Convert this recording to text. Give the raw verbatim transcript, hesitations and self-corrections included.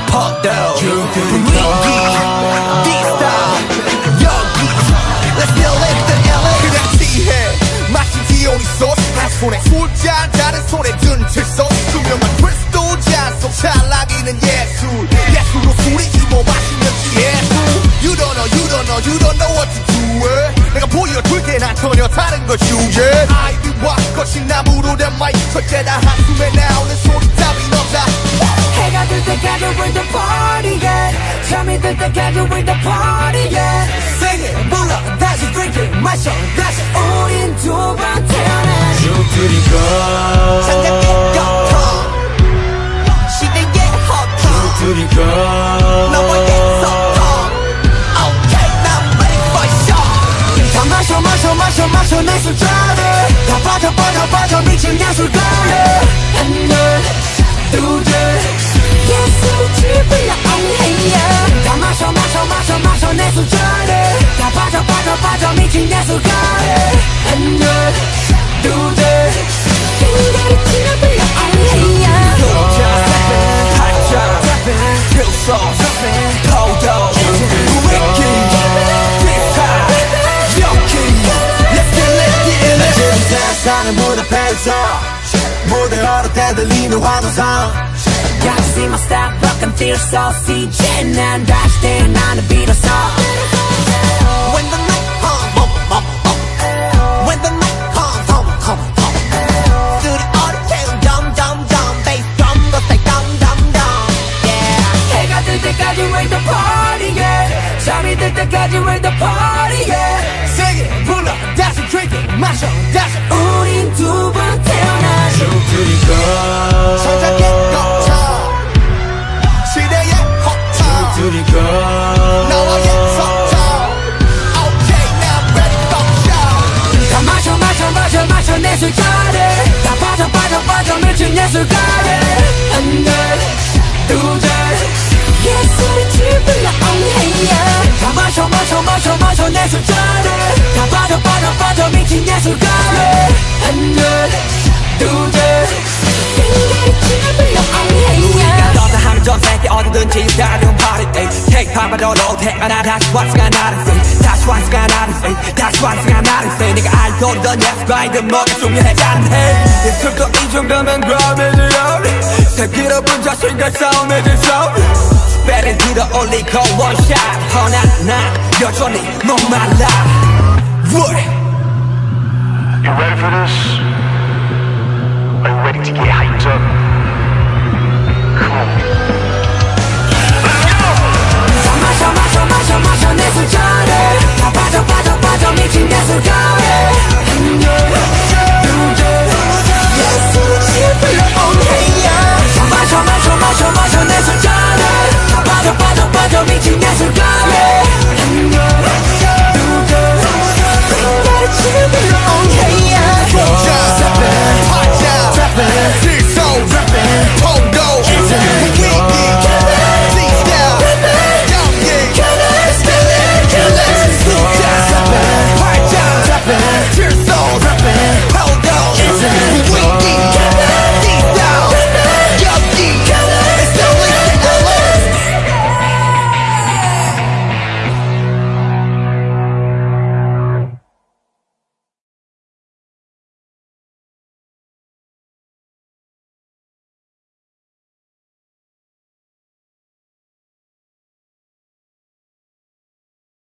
헛도 분위기 디스타일 여기 Let's still live the 엘에이 그냥 취해 마신 디오니소스 한 손에 술잔 다른 손에 든 칠소스 투명한 크리스탈 잔속 찰나기는 예술 예술로 술이 이모 마시면 예술 You don't know you don't know you don't know what to do it. 내가 보여줄게 난 전혀 다른 걸 주제 아이비와 거친 나무로 된 마이크 첫째다 한숨에 나오는 소리 따윈 없다 해가 들 때까지 we're the party yeah 잠이 들 때까지 we're the party yeah Sing it 불러 다시 drink it 마셔 다시 우린 두 번 태어나 슈트리걸 장작의 격통 시대의 허통 슈트리걸 너와의 소통 Okay now I'm ready for show 다 마셔 마셔 마셔 마셔 내 술자리 다 빠져 빠져 빠져 미친 예술가에 하나 둘셋 예술을 불러 엉해야 다 마셔 마셔 마셔 마셔 내 술자리 다 빠져 빠져 빠져 미친 예술가에 하나 둘셋 빙가리치를 불러 엉해야 도자 스텝 팔자 스텝 필소 스텝 도도 위키 디스타일 여기 Let's get let's get it let's get it 세상의 무대 앞에서 무대 얼어 대들리는 환호성 Got to see my style, rock and feel so 씨제 난 다시 태어나는 비로소 When the night comes bum bum bum When the night comes come come come 둘이 어리태운 dum dum dum Bass drum 더 stay dum dum dum Yeah 해가 뜰 때까지 we're the party yeah 잠이 들 때까지 we're the party yeah Sing it 불러 다시 drink it 마셔 다시 우린 두 번 태어나 슈트리걸 천장의 격차 시대의 허탕 슈트리걸 나와의 소통 Okay now I'm ready for show 다 마셔 마셔 마셔 마셔 내 술자리 다 빠져 빠져 빠져 미친 예술가에 하나 둘셋 예술을 불러 엉해야 다 마셔 마셔 마셔 마셔 내 술자리 다 빠져 빠져 빠져 미친 예술가에 하나 둘셋 빙가리치를 불러 엉해야 너다 하면 전 세계 어디든지 다른 party day Take time but all 태어나 다시 왔으가 나를 say 다시 왔으가 나를 say 다시 왔으가 나를 say 네가 알던 예술가이든 뭐가 중요하지 해 예술도 이 정도면 그럼이지요 Take it up 자신과 싸움이지 so 배를 들어 올리고 원샷 허나 나 여전히 목말라 What? You ready for this? Are you ready to get hyped up? Come on. 다 마셔 마셔 마셔 마셔 내 술자리 다 빠져 빠져 빠져 미친 예술가에 하나 둘셋 예술을 불러 엉해야 다 마셔 마셔 마셔 마셔 내 술자리 다 빠져 빠져 빠져 미친